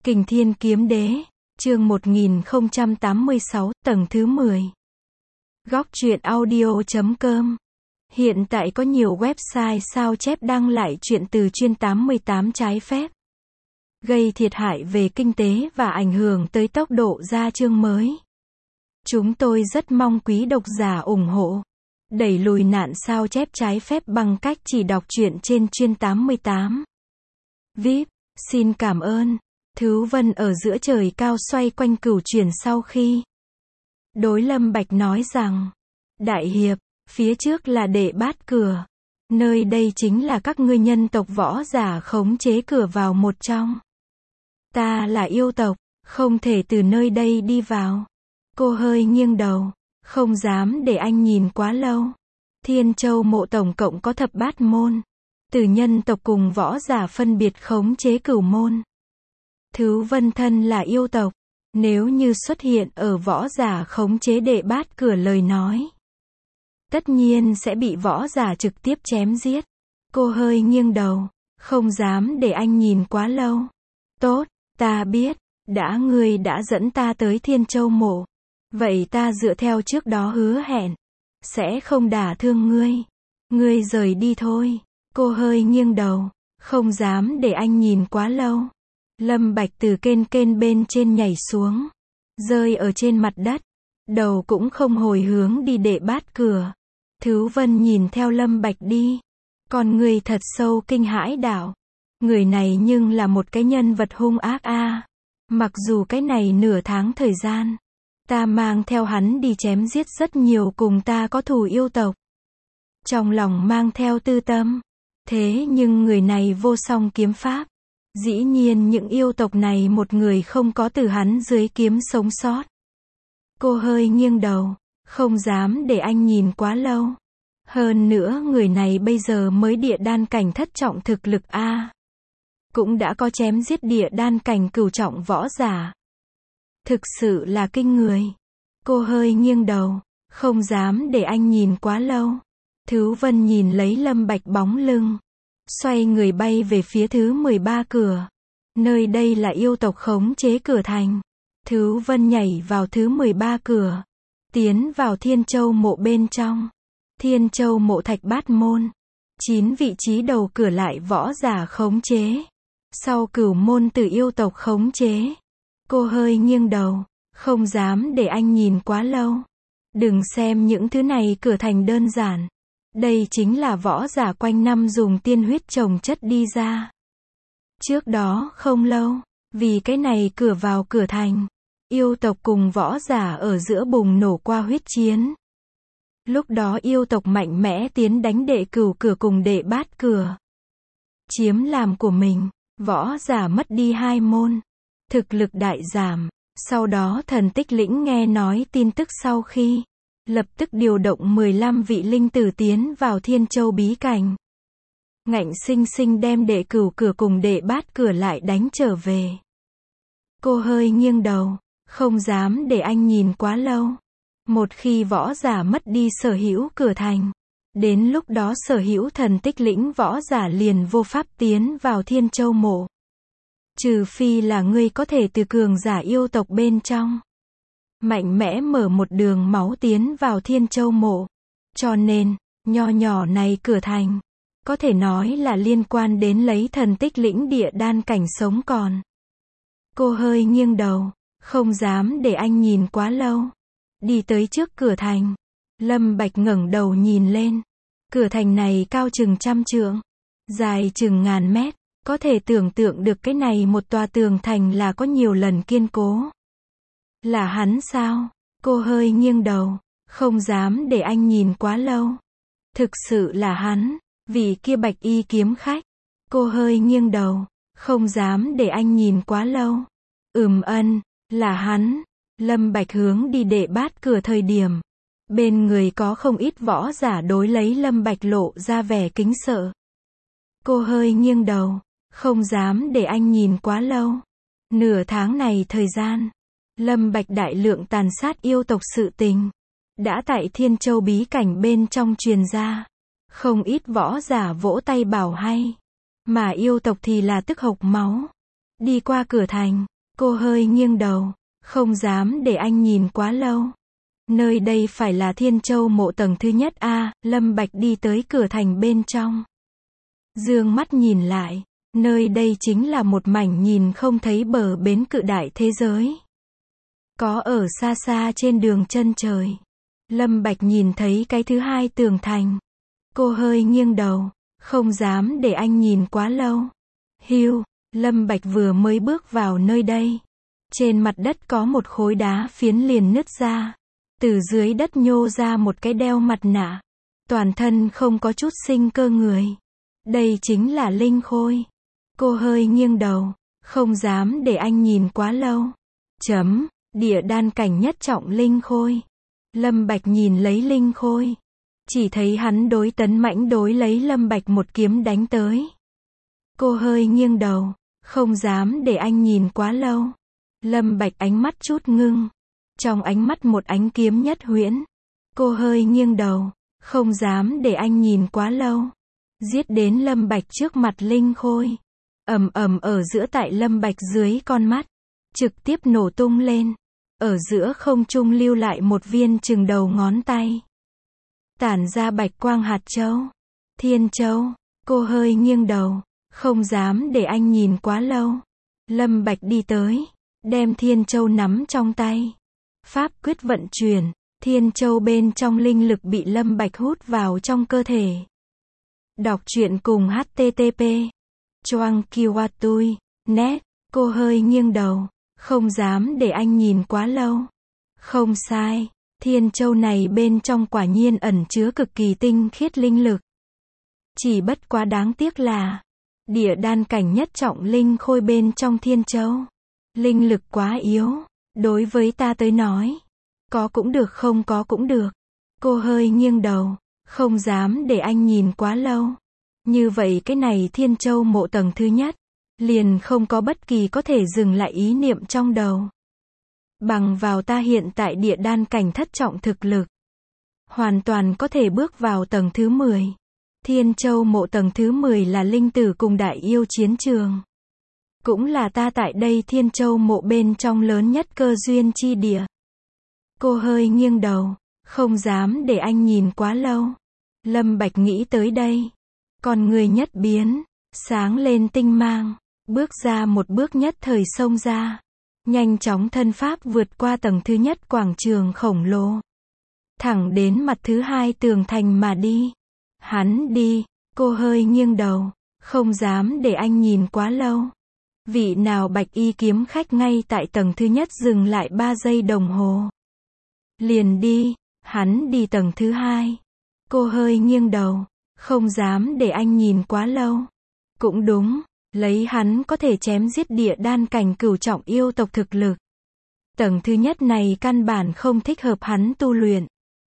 Kình Thiên Kiếm Đế, chương 1086, tầng thứ 10. Góc truyện audio.com. Hiện tại có nhiều website sao chép đăng lại truyện từ chuyên 88 trái phép, gây thiệt hại về kinh tế và ảnh hưởng tới tốc độ ra chương mới. Chúng tôi rất mong quý độc giả ủng hộ, đẩy lùi nạn sao chép trái phép bằng cách chỉ đọc truyện trên chuyên 88. VIP, xin cảm ơn. Thứ Vân ở giữa trời cao xoay quanh cửu chuyển sau khi đối Lâm Bạch nói rằng, Đại Hiệp, phía trước là Đệ Bát Cửa. Nơi đây chính là các ngươi nhân tộc võ giả khống chế cửa vào một trong. Ta là yêu tộc, không thể từ nơi đây đi vào. Cô hơi nghiêng đầu, không dám để anh nhìn quá lâu. Thiên Châu mộ tổng cộng có thập bát môn. Từ nhân tộc cùng võ giả phân biệt khống chế cửu môn. Thứ Vân thân là yêu tộc, nếu như xuất hiện ở võ giả khống chế Đệ Bát Cửa lời nói, tất nhiên sẽ bị võ giả trực tiếp chém giết. Cô hơi nghiêng đầu, không dám để anh nhìn quá lâu. Tốt, ta biết, ngươi đã dẫn ta tới Thiên Châu mộ. Vậy ta dựa theo trước đó hứa hẹn, sẽ không đả thương ngươi. Ngươi rời đi thôi. Cô hơi nghiêng đầu, không dám để anh nhìn quá lâu. Lâm Bạch từ kênh bên trên nhảy xuống, rơi ở trên mặt đất, đầu cũng không hồi hướng đi Đệ Bát Cửa. Thứ Vân nhìn theo Lâm Bạch đi, con người thật sâu kinh hãi đảo. Người này nhưng là một cái nhân vật hung ác a. Mặc dù cái này nửa tháng thời gian, ta mang theo hắn đi chém giết rất nhiều cùng ta có thù yêu tộc. Trong lòng mang theo tư tâm, thế nhưng người này vô song kiếm pháp. Dĩ nhiên những yêu tộc này một người không có từ hắn dưới kiếm sống sót. Cô hơi nghiêng đầu, không dám để anh nhìn quá lâu. Hơn nữa người này bây giờ mới địa đan cảnh thất trọng thực lực a. Cũng đã có chém giết địa đan cảnh cửu trọng võ giả. Thực sự là kinh người. Cô hơi nghiêng đầu, không dám để anh nhìn quá lâu. Thứ Vân nhìn lấy Lâm Bạch bóng lưng, xoay người bay về phía thứ 13 cửa. Nơi đây là yêu tộc khống chế cửa thành. Thứ Vân nhảy vào thứ 13 cửa, tiến vào Thiên Châu mộ bên trong. Thiên Châu mộ thạch bát môn, 9 vị trí đầu cửa lại võ giả khống chế. Sau cửu môn từ yêu tộc khống chế. Cô hơi nghiêng đầu, không dám để anh nhìn quá lâu. Đừng xem những thứ này cửa thành đơn giản. Đây chính là võ giả quanh năm dùng tiên huyết trồng chất đi ra. Trước đó không lâu, vì cái này cửa vào cửa thành, yêu tộc cùng võ giả ở giữa bùng nổ qua huyết chiến. Lúc đó yêu tộc mạnh mẽ tiến đánh Đệ Cửu Cửa cùng Đệ Bát Cửa, chiếm làm của mình. Võ giả mất đi 2 môn, thực lực đại giảm. Sau đó Thần Tích Lĩnh nghe nói tin tức sau khi, lập tức điều động 15 vị linh tử tiến vào Thiên Châu bí cảnh. Ngạnh sinh sinh đem Đệ Cửu Cửa cùng Đệ Bát Cửa lại đánh trở về. Cô hơi nghiêng đầu, không dám để anh nhìn quá lâu. Một khi võ giả mất đi sở hữu cửa thành, đến lúc đó sở hữu Thần Tích Lĩnh võ giả liền vô pháp tiến vào Thiên Châu mộ. Trừ phi là ngươi có thể từ cường giả yêu tộc bên trong mạnh mẽ mở một đường máu tiến vào Thiên Châu mộ. Cho nên, nho nhỏ này cửa thành, có thể nói là liên quan đến lấy Thần Tích Lĩnh địa đan cảnh sống còn. Cô hơi nghiêng đầu, không dám để anh nhìn quá lâu. Đi tới trước cửa thành, Lâm Bạch ngẩng đầu nhìn lên. Cửa thành này cao chừng 100 trượng, dài chừng ngàn mét. Có thể tưởng tượng được cái này một tòa tường thành là có nhiều lần kiên cố. Là hắn sao? Cô hơi nghiêng đầu, không dám để anh nhìn quá lâu. Thực sự là hắn, vì kia bạch y kiếm khách. Cô hơi nghiêng đầu, không dám để anh nhìn quá lâu. Là hắn. Lâm Bạch hướng đi Đệ Bát Cửa thời điểm, bên người có không ít võ giả đối lấy Lâm Bạch lộ ra vẻ kính sợ. Cô hơi nghiêng đầu, không dám để anh nhìn quá lâu. Nửa tháng này thời gian, Lâm Bạch đại lượng tàn sát yêu tộc sự tình đã tại Thiên Châu bí cảnh bên trong truyền ra. Không ít võ giả vỗ tay bảo hay, mà yêu tộc thì là tức hộc máu. Đi qua cửa thành, Cô hơi nghiêng đầu, không dám để anh nhìn quá lâu. Nơi đây phải là Thiên Châu mộ tầng thứ nhất a. Lâm Bạch đi tới cửa thành bên trong. Dương mắt nhìn lại, nơi đây chính là một mảnh nhìn không thấy bờ bến cự đại thế giới. Có ở xa xa trên đường chân trời. Lâm Bạch nhìn thấy cái thứ hai tường thành. Cô hơi nghiêng đầu, không dám để anh nhìn quá lâu. Hưu, Lâm Bạch vừa mới bước vào nơi đây. Trên mặt đất có một khối đá phiến liền nứt ra. Từ dưới đất nhô ra một cái đeo mặt nạ. Toàn thân không có chút sinh cơ người. Đây chính là linh khôi. Cô hơi nghiêng đầu, không dám để anh nhìn quá lâu. Địa đan cảnh nhất trọng linh khôi. Lâm Bạch nhìn lấy linh khôi. Chỉ thấy hắn đối tấn mãnh đối lấy Lâm Bạch một kiếm đánh tới. Cô hơi nghiêng đầu, không dám để anh nhìn quá lâu. Lâm Bạch ánh mắt chút ngưng. Trong ánh mắt một ánh kiếm nhất huyễn. Cô hơi nghiêng đầu, không dám để anh nhìn quá lâu. Giết đến Lâm Bạch trước mặt linh khôi. Ầm ầm ở giữa tại Lâm Bạch dưới con mắt. Trực tiếp nổ tung lên. Ở giữa không trung lưu lại một viên chừng đầu ngón tay. Tản ra bạch quang hạt châu. Thiên Châu. Cô hơi nghiêng đầu, không dám để anh nhìn quá lâu. Lâm Bạch đi tới, đem Thiên Châu nắm trong tay. Pháp quyết vận chuyển, Thiên Châu bên trong linh lực bị Lâm Bạch hút vào trong cơ thể. Đọc truyện cùng http choang kiwatui net. Cô hơi nghiêng đầu, không dám để anh nhìn quá lâu. Không sai, Thiên Châu này bên trong quả nhiên ẩn chứa cực kỳ tinh khiết linh lực. Chỉ bất quá đáng tiếc là địa đan cảnh nhất trọng linh khôi bên trong Thiên Châu. Linh lực quá yếu, đối với ta tới nói. Có cũng được không có cũng được. Cô hơi nghiêng đầu, không dám để anh nhìn quá lâu. Như vậy cái này Thiên Châu mộ tầng thứ nhất. Liền không có bất kỳ có thể dừng lại ý niệm trong đầu. Bằng vào ta hiện tại địa đan cảnh thất trọng thực lực. Hoàn toàn có thể bước vào tầng thứ 10. Thiên Châu mộ tầng thứ 10 là linh tử cùng đại yêu chiến trường. Cũng là ta tại đây Thiên Châu mộ bên trong lớn nhất cơ duyên chi địa. Cô hơi nghiêng đầu, không dám để anh nhìn quá lâu. Lâm Bạch nghĩ tới đây. Còn người nhất biến, sáng lên tinh mang. Bước ra một bước nhất thời xông ra. Nhanh chóng thân pháp vượt qua tầng thứ nhất quảng trường khổng lồ. Thẳng đến mặt thứ hai tường thành mà đi. Hắn đi, cô hơi nghiêng đầu, không dám để anh nhìn quá lâu. Vị nào bạch y kiếm khách ngay tại tầng thứ nhất dừng lại 3 giây đồng hồ. Liền đi, hắn đi tầng thứ hai. Cô hơi nghiêng đầu, không dám để anh nhìn quá lâu. Cũng đúng. Lấy hắn có thể chém giết địa đan cảnh cửu trọng yêu tộc thực lực. Tầng thứ nhất này căn bản không thích hợp hắn tu luyện.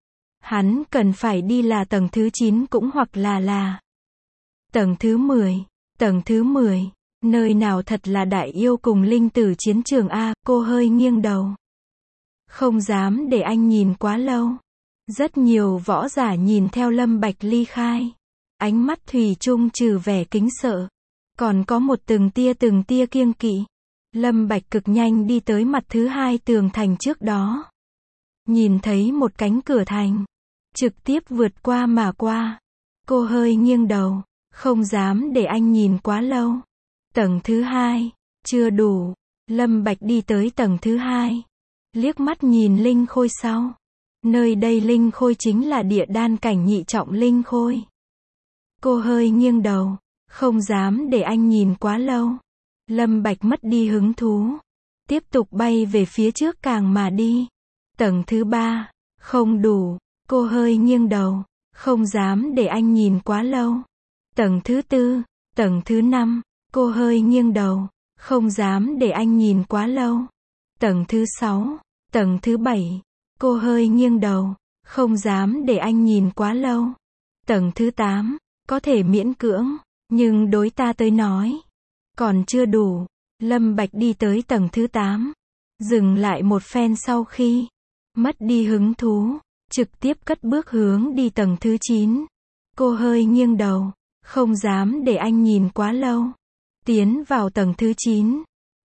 Hắn cần phải đi là tầng thứ 9 cũng hoặc là tầng thứ 10. Tầng thứ 10, nơi nào thật là đại yêu cùng linh tử chiến trường a. Cô hơi nghiêng đầu. Không dám để anh nhìn quá lâu. Rất nhiều võ giả nhìn theo Lâm Bạch ly khai. Ánh mắt thủy chung trừ vẻ kính sợ. Còn có một từng tia kiêng kỵ. Lâm Bạch cực nhanh đi tới mặt thứ hai tường thành trước đó. Nhìn thấy một cánh cửa thành. Trực tiếp vượt qua mà qua. Cô hơi nghiêng đầu. Không dám để anh nhìn quá lâu. Tầng thứ hai. Chưa đủ. Lâm Bạch đi tới tầng thứ hai. Liếc mắt nhìn linh khôi sau. Nơi đây linh khôi chính là địa đan cảnh nhị trọng linh khôi. Cô hơi nghiêng đầu. Không dám để anh nhìn quá lâu. Lâm Bạch mất đi hứng thú. Tiếp tục bay về phía trước càng mà đi. Tầng thứ 3. Không đủ. Cô hơi nghiêng đầu. Không dám để anh nhìn quá lâu. Tầng thứ 4. Tầng thứ 5. Cô hơi nghiêng đầu. Không dám để anh nhìn quá lâu. Tầng thứ 6. Tầng thứ 7. Cô hơi nghiêng đầu. Không dám để anh nhìn quá lâu. Tầng thứ 8. Có thể miễn cưỡng. Nhưng đối ta tới nói. Còn chưa đủ. Lâm Bạch đi tới tầng thứ 8. Dừng lại một phen sau khi. Mất đi hứng thú. Trực tiếp cất bước hướng đi tầng thứ 9. Cô hơi nghiêng đầu. Không dám để anh nhìn quá lâu. Tiến vào tầng thứ 9.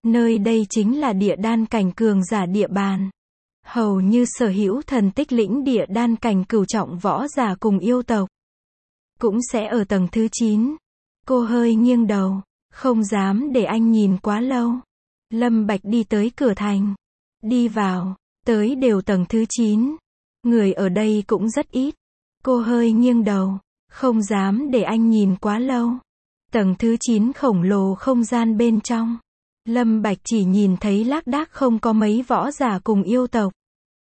Nơi đây chính là địa đan cảnh cường giả địa bàn. Hầu như sở hữu thần tích lĩnh địa đan cảnh cửu trọng võ giả cùng yêu tộc cũng sẽ ở tầng thứ 9. Cô hơi nghiêng đầu, không dám để anh nhìn quá lâu. Lâm Bạch đi tới cửa thành, đi vào, tới đều tầng thứ 9. Người ở đây cũng rất ít. Cô hơi nghiêng đầu, không dám để anh nhìn quá lâu. Tầng thứ 9 khổng lồ không gian bên trong. Lâm Bạch chỉ nhìn thấy lác đác không có mấy võ giả cùng yêu tộc.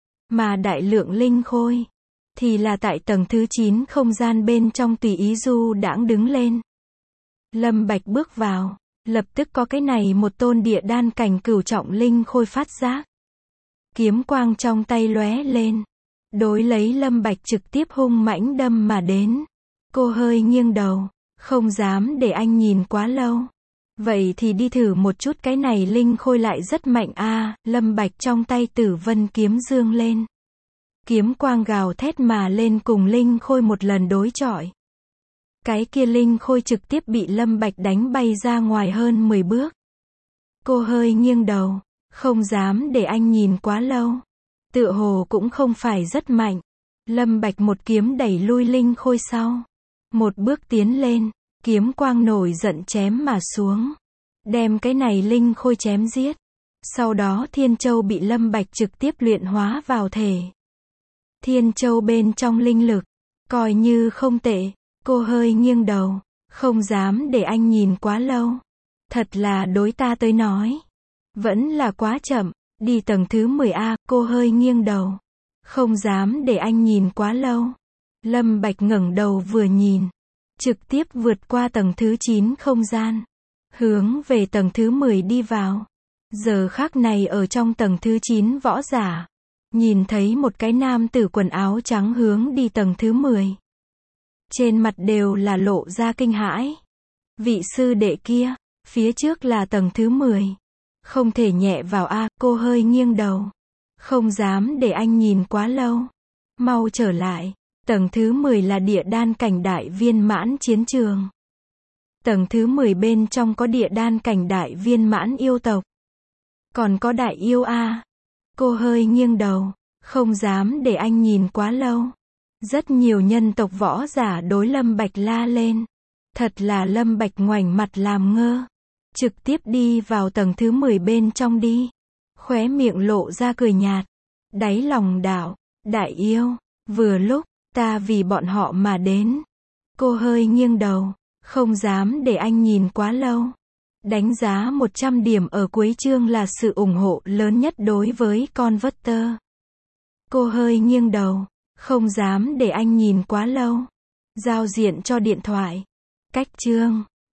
Mà đại lượng linh khôi thì là tại tầng thứ 9 không gian bên trong tùy ý du đãng đứng lên. Lâm Bạch bước vào, lập tức có cái này một tôn địa đan cảnh cửu trọng linh khôi phát giác. Kiếm quang trong tay lóe lên, đối lấy Lâm Bạch trực tiếp hung mãnh đâm mà đến. Cô hơi nghiêng đầu, không dám để anh nhìn quá lâu. Vậy thì đi thử một chút, cái này linh khôi lại rất mạnh a. Lâm Bạch trong tay Tử Vân kiếm dương lên. Kiếm quang gào thét mà lên cùng linh khôi một lần đối chọi. Cái kia linh khôi trực tiếp bị Lâm Bạch đánh bay ra ngoài hơn 10 bước. Cô hơi nghiêng đầu, không dám để anh nhìn quá lâu. Tựa hồ cũng không phải rất mạnh. Lâm Bạch một kiếm đẩy lui linh khôi sau. Một bước tiến lên, kiếm quang nổi giận chém mà xuống. Đem cái này linh khôi chém giết. Sau đó Thiên Châu bị Lâm Bạch trực tiếp luyện hóa vào thể. Thiên Châu bên trong linh lực, coi như không tệ. Cô hơi nghiêng đầu, không dám để anh nhìn quá lâu. Thật là đối ta tới nói, vẫn là quá chậm. Đi tầng thứ 10A, cô hơi nghiêng đầu, không dám để anh nhìn quá lâu. Lâm Bạch ngẩng đầu vừa nhìn, trực tiếp vượt qua tầng thứ 9 không gian, hướng về tầng thứ 10 đi vào. Giờ khắc này ở trong tầng thứ 9 võ giả, nhìn thấy một cái nam tử quần áo trắng hướng đi tầng thứ 10. Trên mặt đều là lộ ra kinh hãi. Vị sư đệ kia, phía trước là tầng thứ 10. Không thể nhẹ vào a. Cô hơi nghiêng đầu, không dám để anh nhìn quá lâu. Mau trở lại. Tầng thứ 10 là địa đan cảnh đại viên mãn chiến trường. Tầng thứ 10 bên trong có địa đan cảnh đại viên mãn yêu tộc. Còn có đại yêu a. Cô hơi nghiêng đầu, không dám để anh nhìn quá lâu. Rất nhiều nhân tộc võ giả đối Lâm Bạch la lên. Thật là Lâm Bạch ngoảnh mặt làm ngơ. Trực tiếp đi vào tầng thứ 10 bên trong đi. Khóe miệng lộ ra cười nhạt. Đáy lòng đạo, đại yêu, vừa lúc, ta vì bọn họ mà đến. Cô hơi nghiêng đầu, không dám để anh nhìn quá lâu. Đánh giá 100 điểm ở cuối chương là sự ủng hộ lớn nhất đối với Converter. Cô hơi nghiêng đầu, không dám để anh nhìn quá lâu. Giao diện cho điện thoại. Cách chương